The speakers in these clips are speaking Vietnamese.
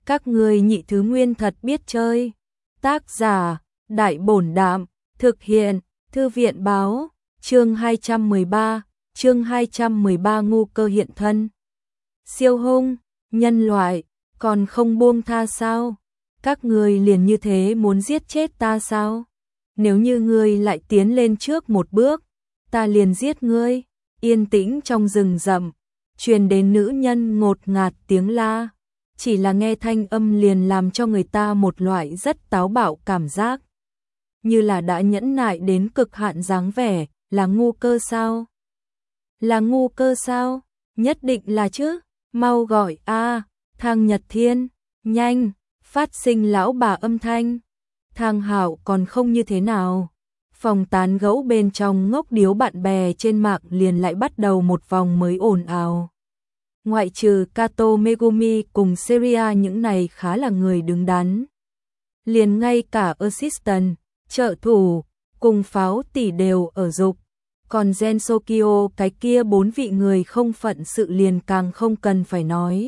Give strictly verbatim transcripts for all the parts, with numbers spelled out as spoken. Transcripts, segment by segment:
Các ngươi nhị thứ nguyên thật biết chơi. Tác giả, Đại Bổn Đạm, thực hiện, Thư viện Báo, chương hai trăm mười ba, chương hai trăm mười ba ngu cơ hiện thân. Siêu hung, nhân loại, còn không buông tha sao? Các ngươi liền như thế muốn giết chết ta sao? Nếu như ngươi lại tiến lên trước một bước, ta liền giết ngươi. Yên tĩnh trong rừng rậm, truyền đến nữ nhân ngột ngạt tiếng la. Chỉ là nghe thanh âm liền làm cho người ta một loại rất táo bạo cảm giác. Như là đã nhẫn nại đến cực hạn dáng vẻ, là ngu cơ sao? Là ngu cơ sao? Nhất định là chứ. Mau gọi a, Thang Nhật Thiên, nhanh, phát sinh lão bà âm thanh. Thang Hạo còn không như thế nào. Phòng tán gẫu bên trong ngốc điếu bạn bè trên mạng liền lại bắt đầu một vòng mới ồn ào. Ngoại trừ Kato Megumi cùng Seria những này khá là người đứng đắn. Liền ngay cả assistant, trợ thủ, cùng pháo tỷ đều ở dục. Còn Gensokyo cái kia bốn vị người không phận sự liền càng không cần phải nói.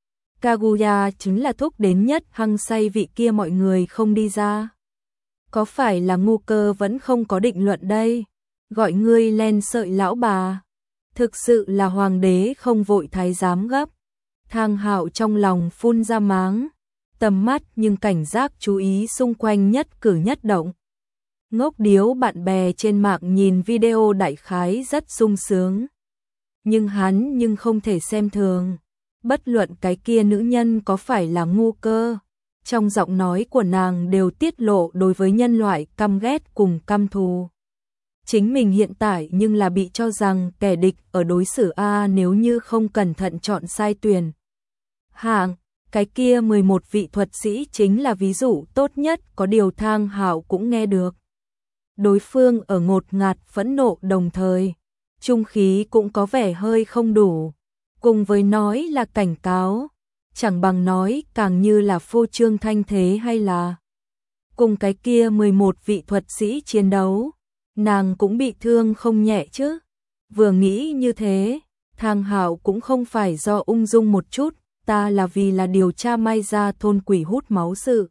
Kaguya chính là thúc đến nhất hăng say vị kia mọi người không đi ra. Có phải là ngu cơ vẫn không có định luận đây? Gọi ngươi len sợi lão bà. Thực sự là hoàng đế không vội thái giám gấp. Thang Hạo trong lòng phun ra máng. Tầm mắt nhưng cảnh giác chú ý xung quanh nhất cử nhất động. Ngốc điếu bạn bè trên mạng nhìn video đại khái rất sung sướng. Nhưng hắn nhưng không thể xem thường. Bất luận cái kia nữ nhân có phải là ngu cơ. Trong giọng nói của nàng đều tiết lộ đối với nhân loại căm ghét cùng căm thù. Chính mình hiện tại nhưng là bị cho rằng kẻ địch ở đối xử A nếu như không cẩn thận chọn sai tuyển. Hạng, cái kia mười một vị thuật sĩ chính là ví dụ tốt nhất, có điều Thang Hạo cũng nghe được. Đối phương ở ngột ngạt phẫn nộ đồng thời, trung khí cũng có vẻ hơi không đủ. Cùng với nói là cảnh cáo, chẳng bằng nói càng như là phô trương thanh thế hay là cùng cái kia mười một vị thuật sĩ chiến đấu. Nàng cũng bị thương không nhẹ chứ. Vừa nghĩ như thế, Thang Hạo cũng không phải do ung dung một chút, ta là vì là điều tra may ra thôn quỷ hút máu sự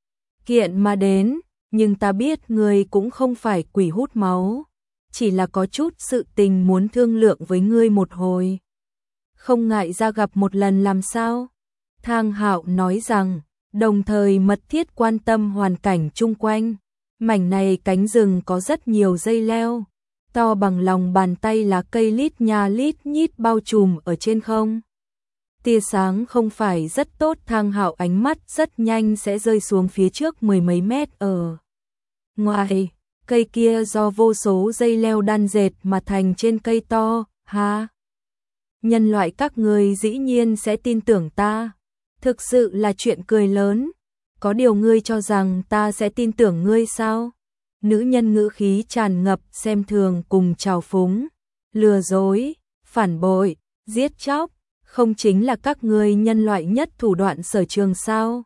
kiện mà đến, nhưng ta biết ngươi cũng không phải quỷ hút máu, chỉ là có chút sự tình muốn thương lượng với ngươi một hồi. Không ngại ra gặp một lần làm sao? Thang Hạo nói rằng, đồng thời mật thiết quan tâm hoàn cảnh chung quanh. Mảnh này cánh rừng có rất nhiều dây leo, to bằng lòng bàn tay lá cây lít nha lít nhít bao trùm ở trên không. Tia sáng không phải rất tốt, Thang Hạo ánh mắt rất nhanh sẽ rơi xuống phía trước mười mấy mét ở ngoài. Cây kia do vô số dây leo đan dệt mà thành trên cây to, ha. Nhân loại các người dĩ nhiên sẽ tin tưởng ta. Thực sự là chuyện cười lớn. Có điều ngươi cho rằng ta sẽ tin tưởng ngươi sao? Nữ nhân ngữ khí tràn ngập xem thường cùng trào phúng, lừa dối, phản bội, giết chóc, không chính là các ngươi nhân loại nhất thủ đoạn sở trường sao?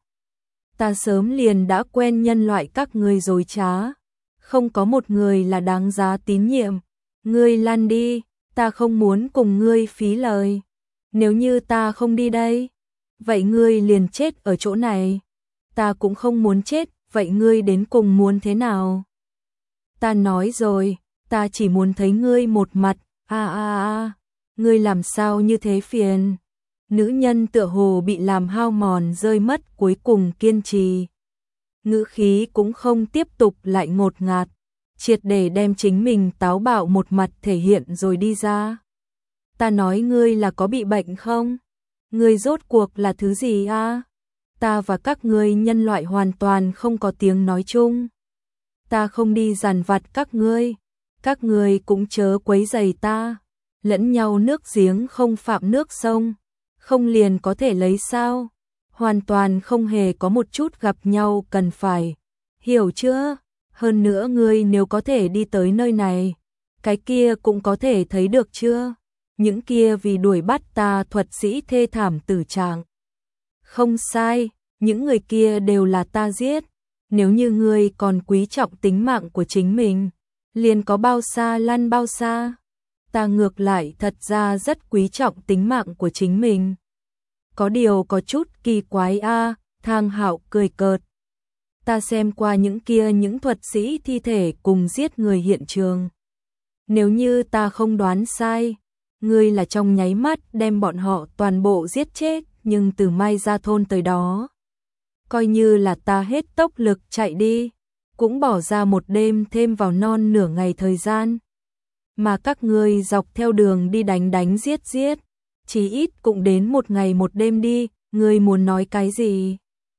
Ta sớm liền đã quen nhân loại các ngươi dối trá, không có một người là đáng giá tín nhiệm. Ngươi lăn đi, ta không muốn cùng ngươi phí lời. Nếu như ta không đi đây, vậy ngươi liền chết ở chỗ này. Ta cũng không muốn chết, vậy ngươi đến cùng muốn thế nào? Ta nói rồi, ta chỉ muốn thấy ngươi một mặt, a a a, ngươi làm sao như thế phiền? Nữ nhân tựa hồ bị làm hao mòn rơi mất cuối cùng kiên trì. Ngữ khí cũng không tiếp tục lại ngột ngạt, triệt để đem chính mình táo bạo một mặt thể hiện rồi đi ra. Ta nói ngươi là có bị bệnh không? Ngươi rốt cuộc là thứ gì a? Ta và các ngươi nhân loại hoàn toàn không có tiếng nói chung. Ta không đi dằn vặt các ngươi, các ngươi cũng chớ quấy rầy ta. Lẫn nhau nước giếng không phạm nước sông, không liền có thể lấy sao? Hoàn toàn không hề có một chút gặp nhau cần phải. Hiểu chưa? Hơn nữa ngươi nếu có thể đi tới nơi này, cái kia cũng có thể thấy được chưa? Những kia vì đuổi bắt ta thuật sĩ thê thảm tử trạng. Không sai, những người kia đều là ta giết. Nếu như ngươi còn quý trọng tính mạng của chính mình, liền có bao xa lăn bao xa. Ta ngược lại thật ra rất quý trọng tính mạng của chính mình. Có điều có chút kỳ quái a, Thang Hạo cười cợt. Ta xem qua những kia những thuật sĩ thi thể cùng giết người hiện trường. Nếu như ta không đoán sai, ngươi là trong nháy mắt đem bọn họ toàn bộ giết chết, nhưng từ Mai Gia thôn tới đó, coi như là ta hết tốc lực chạy đi, cũng bỏ ra một đêm thêm vào non nửa ngày thời gian. Mà các ngươi dọc theo đường đi đánh đánh giết giết, chí ít cũng đến một ngày một đêm đi, ngươi muốn nói cái gì?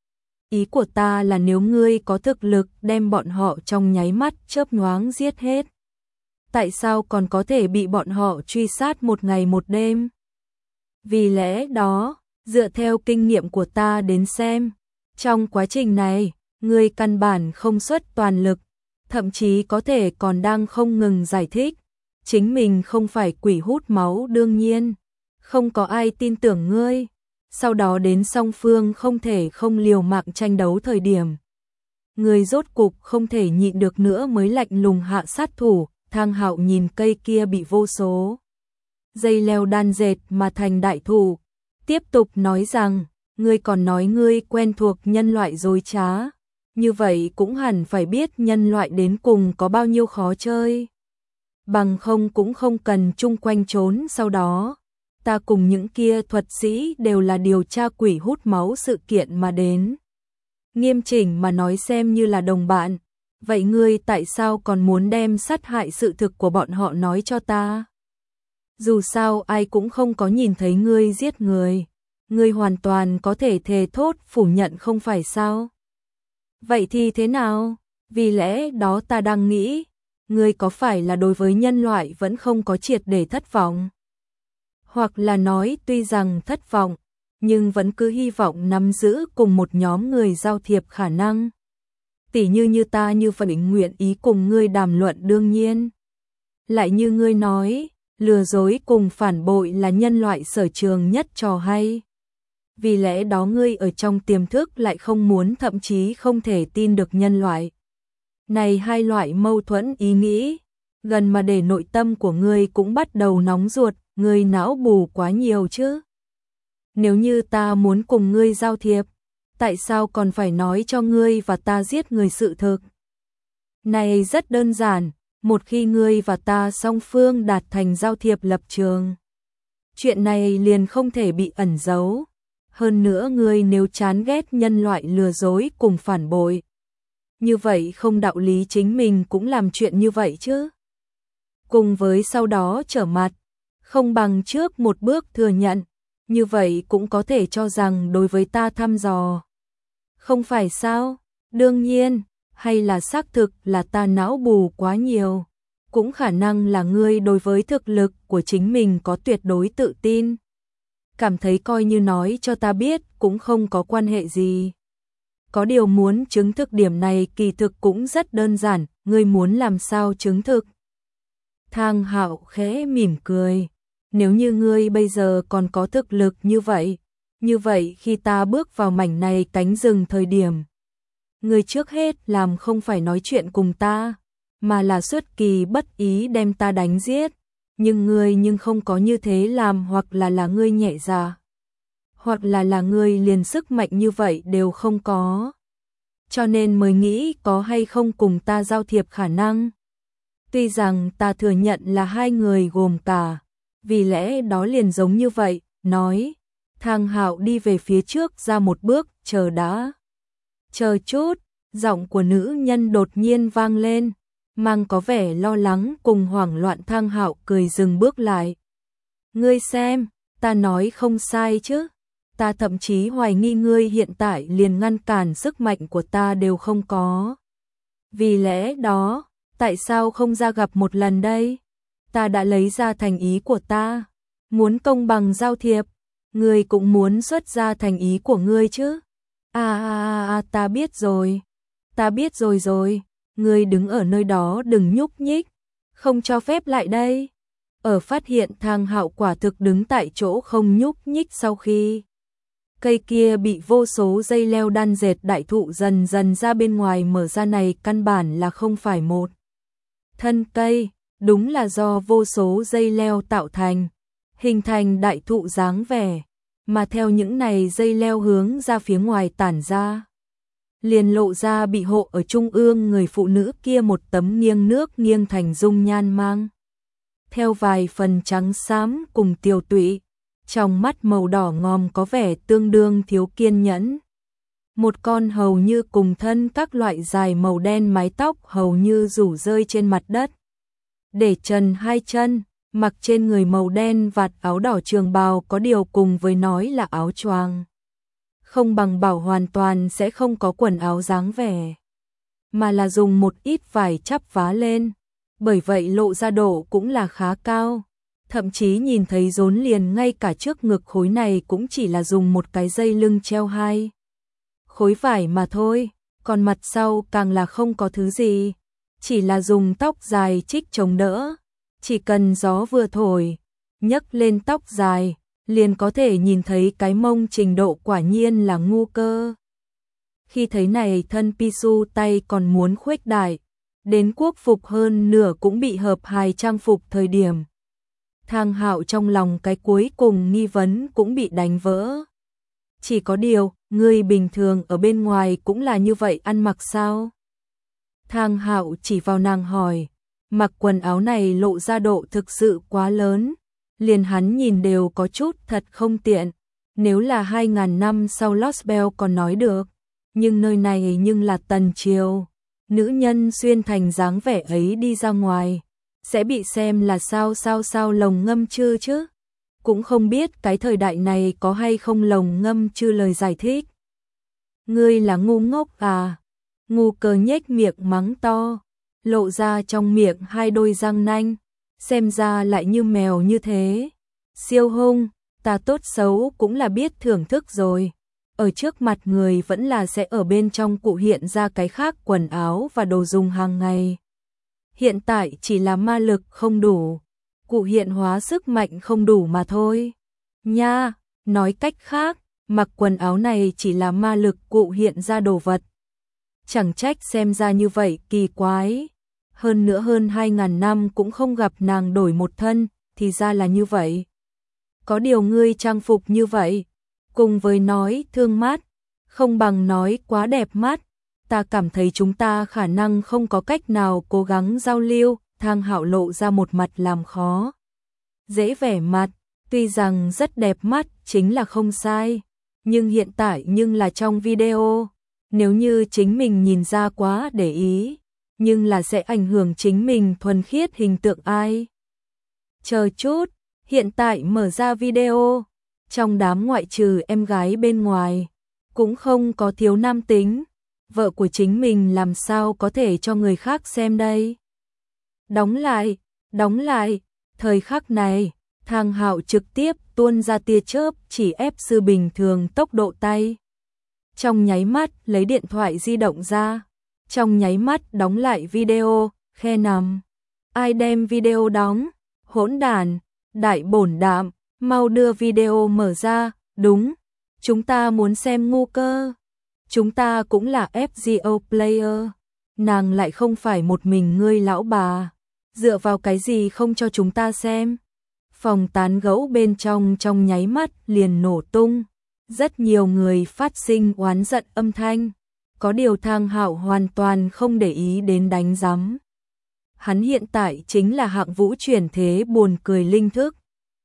Ý của ta là nếu ngươi có thực lực đem bọn họ trong nháy mắt chớp nhoáng giết hết, tại sao còn có thể bị bọn họ truy sát một ngày một đêm? Vì lẽ đó, dựa theo kinh nghiệm của ta đến xem, trong quá trình này, ngươi căn bản không xuất toàn lực, thậm chí có thể còn đang không ngừng giải thích, chính mình không phải quỷ hút máu đương nhiên, không có ai tin tưởng ngươi. Sau đó đến song phương không thể không liều mạng tranh đấu thời điểm, người rốt cục không thể nhịn được nữa mới lạnh lùng hạ sát thủ. Thang Hạo nhìn cây kia bị vô số dây leo đan dệt mà thành đại thụ, tiếp tục nói rằng, ngươi còn nói ngươi quen thuộc nhân loại dối trá, như vậy cũng hẳn phải biết nhân loại đến cùng có bao nhiêu khó chơi. Bằng không cũng không cần chung quanh trốn sau đó. Ta cùng những kia thuật sĩ đều là điều tra quỷ hút máu sự kiện mà đến. Nghiêm chỉnh mà nói xem như là đồng bạn. Vậy ngươi tại sao còn muốn đem sát hại sự thực của bọn họ nói cho ta? Dù sao ai cũng không có nhìn thấy ngươi giết người. Ngươi hoàn toàn có thể thề thốt phủ nhận không phải sao? Vậy thì thế nào? Vì lẽ đó ta đang nghĩ, ngươi có phải là đối với nhân loại vẫn không có triệt để thất vọng? Hoặc là nói tuy rằng thất vọng, nhưng vẫn cứ hy vọng nắm giữ cùng một nhóm người giao thiệp khả năng. Tỉ như như ta như vậy nguyện ý cùng ngươi đàm luận đương nhiên. Lại như ngươi nói, lừa dối cùng phản bội là nhân loại sở trường nhất trò hay. Vì lẽ đó ngươi ở trong tiềm thức lại không muốn thậm chí không thể tin được nhân loại. Này hai loại mâu thuẫn ý nghĩ, gần mà để nội tâm của ngươi cũng bắt đầu nóng ruột. Ngươi não bù quá nhiều chứ. Nếu như ta muốn cùng ngươi giao thiệp, tại sao còn phải nói cho ngươi và ta giết người sự thực? Này rất đơn giản, một khi ngươi và ta song phương đạt thành giao thiệp lập trường, chuyện này liền không thể bị ẩn giấu. Hơn nữa ngươi nếu chán ghét nhân loại lừa dối cùng phản bội, như vậy không đạo lý chính mình cũng làm chuyện như vậy chứ. Cùng với sau đó trở mặt, không bằng trước một bước thừa nhận, như vậy cũng có thể cho rằng đối với ta thăm dò. Không phải sao? Đương nhiên, hay là xác thực là ta não bù quá nhiều, cũng khả năng là ngươi đối với thực lực của chính mình có tuyệt đối tự tin. Cảm thấy coi như nói cho ta biết cũng không có quan hệ gì. Có điều muốn chứng thực điểm này kỳ thực cũng rất đơn giản, ngươi muốn làm sao chứng thực? Thang Hạo khẽ mỉm cười. Nếu như ngươi bây giờ còn có thực lực như vậy, như vậy khi ta bước vào mảnh này cánh rừng thời điểm, ngươi trước hết làm không phải nói chuyện cùng ta, mà là xuất kỳ bất ý đem ta đánh giết, nhưng ngươi nhưng không có như thế làm, hoặc là là ngươi nhẹ dạ, hoặc là là ngươi liền sức mạnh như vậy đều không có. Cho nên mới nghĩ có hay không cùng ta giao thiệp khả năng. Tuy rằng ta thừa nhận là hai người gồm cả, vì lẽ đó liền giống như vậy, nói. Thang Hạo đi về phía trước ra một bước, chờ đã. Chờ chút, giọng của nữ nhân đột nhiên vang lên, mang có vẻ lo lắng cùng hoảng loạn. Thang Hạo cười dừng bước lại. Ngươi xem, ta nói không sai chứ. Ta thậm chí hoài nghi ngươi hiện tại liền ngăn cản sức mạnh của ta đều không có. Vì lẽ đó, tại sao không ra gặp một lần đây? Ta đã lấy ra thành ý của ta, muốn công bằng giao thiệp, ngươi cũng muốn xuất ra thành ý của ngươi chứ? À, à, à, ta biết rồi, ta biết rồi rồi, ngươi đứng ở nơi đó đừng nhúc nhích, không cho phép lại đây. Ở phát hiện Thang Hạo quả thực đứng tại chỗ không nhúc nhích sau khi cây kia bị vô số dây leo đan dệt đại thụ dần dần ra bên ngoài mở ra, này căn bản là không phải một thân cây, đúng là do vô số dây leo tạo thành, hình thành đại thụ dáng vẻ, mà theo những này dây leo hướng ra phía ngoài tản ra. Liền lộ ra bị hộ ở trung ương người phụ nữ kia một tấm nghiêng nước nghiêng thành dung nhan mang. Theo vài phần trắng xám cùng tiều tụy, trong mắt màu đỏ ngòm có vẻ tương đương thiếu kiên nhẫn. Một con hầu như cùng thân các loại dài màu đen mái tóc hầu như rủ rơi trên mặt đất. Để trần hai chân, mặc trên người màu đen vạt áo đỏ trường bào có điều cùng với nói là áo choàng. Không bằng bảo hoàn toàn sẽ không có quần áo dáng vẻ, mà là dùng một ít vải chắp vá lên, bởi vậy lộ ra độ cũng là khá cao. Thậm chí nhìn thấy rốn liền ngay cả trước ngực khối này cũng chỉ là dùng một cái dây lưng treo hai khối vải mà thôi, còn mặt sau càng là không có thứ gì, chỉ là dùng tóc dài trích chống đỡ, chỉ cần gió vừa thổi, nhấc lên tóc dài, liền có thể nhìn thấy cái mông, trình độ quả nhiên là ngu cơ. Khi thấy này thân Pisu tay còn muốn khuếch đại, đến quốc phục hơn nửa cũng bị hợp hài trang phục thời điểm. Thang Hạo trong lòng cái cuối cùng nghi vấn cũng bị đánh vỡ. Chỉ có điều, người bình thường ở bên ngoài cũng là như vậy ăn mặc sao? Thang Hạo chỉ vào nàng hỏi, mặc quần áo này lộ ra độ thực sự quá lớn, liền hắn nhìn đều có chút thật không tiện. Nếu là hai ngàn năm sau Lost Bell còn nói được, nhưng nơi này nhưng là Tần Triều, nữ nhân xuyên thành dáng vẻ ấy đi ra ngoài, sẽ bị xem là sao sao sao lồng ngâm chư chứ. Cũng không biết cái thời đại này có hay không lồng ngâm chư lời giải thích. Ngươi là ngu ngốc à? Ngu Cơ nhếch miệng mắng to, lộ ra trong miệng hai đôi răng nanh, xem ra lại như mèo như thế. Siêu hung, ta tốt xấu cũng là biết thưởng thức rồi. Ở trước mặt người vẫn là sẽ ở bên trong cụ hiện ra cái khác quần áo và đồ dùng hàng ngày. Hiện tại chỉ là ma lực không đủ, cụ hiện hóa sức mạnh không đủ mà thôi. Nha, nói cách khác, mặc quần áo này chỉ là ma lực cụ hiện ra đồ vật. Chẳng trách xem ra như vậy kỳ quái. Hơn nữa hơn hai ngàn năm cũng không gặp nàng đổi một thân, thì ra là như vậy. Có điều ngươi trang phục như vậy, cùng với nói thương mắt, không bằng nói quá đẹp mắt. Ta cảm thấy chúng ta khả năng không có cách nào cố gắng giao lưu. Thang Hạo lộ ra một mặt làm khó dễ vẻ mặt, tuy rằng rất đẹp mắt chính là không sai, nhưng hiện tại nhưng là trong video, nếu như chính mình nhìn ra quá để ý, nhưng là sẽ ảnh hưởng chính mình thuần khiết hình tượng ai. Chờ chút, hiện tại mở ra video, trong đám ngoại trừ em gái bên ngoài, cũng không có thiếu nam tính, vợ của chính mình làm sao có thể cho người khác xem đây. Đóng lại, đóng lại, thời khắc này, Thang Hạo trực tiếp tuôn ra tia chớp chỉ ép sư bình thường tốc độ tay. Trong nháy mắt lấy điện thoại di động ra, trong nháy mắt đóng lại video, khe nằm. Ai đem video đóng? Hỗn đản, đại bổn đạm, mau đưa video mở ra, đúng, chúng ta muốn xem Ngu Cơ. Chúng ta cũng là ép giê ô player, nàng lại không phải một mình ngươi lão bà. Dựa vào cái gì không cho chúng ta xem? Phòng tán gẫu bên trong trong nháy mắt liền nổ tung. Rất nhiều người phát sinh oán giận âm thanh. Có điều Thang Hạo hoàn toàn không để ý đến đánh rắm. Hắn hiện tại chính là hạng vũ chuyển thế buồn cười linh thức.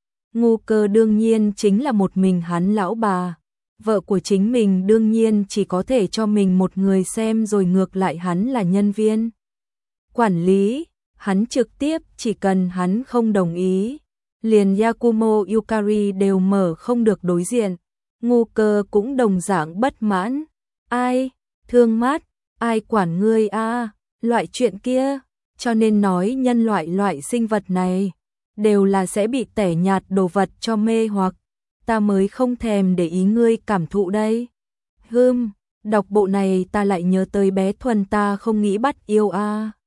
Ngu Cơ đương nhiên chính là một mình hắn lão bà. Vợ của chính mình đương nhiên chỉ có thể cho mình một người xem, rồi ngược lại hắn là nhân viên quản lý. Hắn trực tiếp chỉ cần hắn không đồng ý, liền Yakumo Yukari đều mở không được đối diện. Ngu Cơ cũng đồng dạng bất mãn. Ai, thương mắt, ai quản ngươi a, loại chuyện kia, cho nên nói nhân loại loại sinh vật này đều là sẽ bị tẻ nhạt đồ vật cho mê hoặc, ta mới không thèm để ý ngươi cảm thụ đây. Hừm, đọc bộ này ta lại nhớ tới bé Thuần ta không nghĩ bắt yêu a.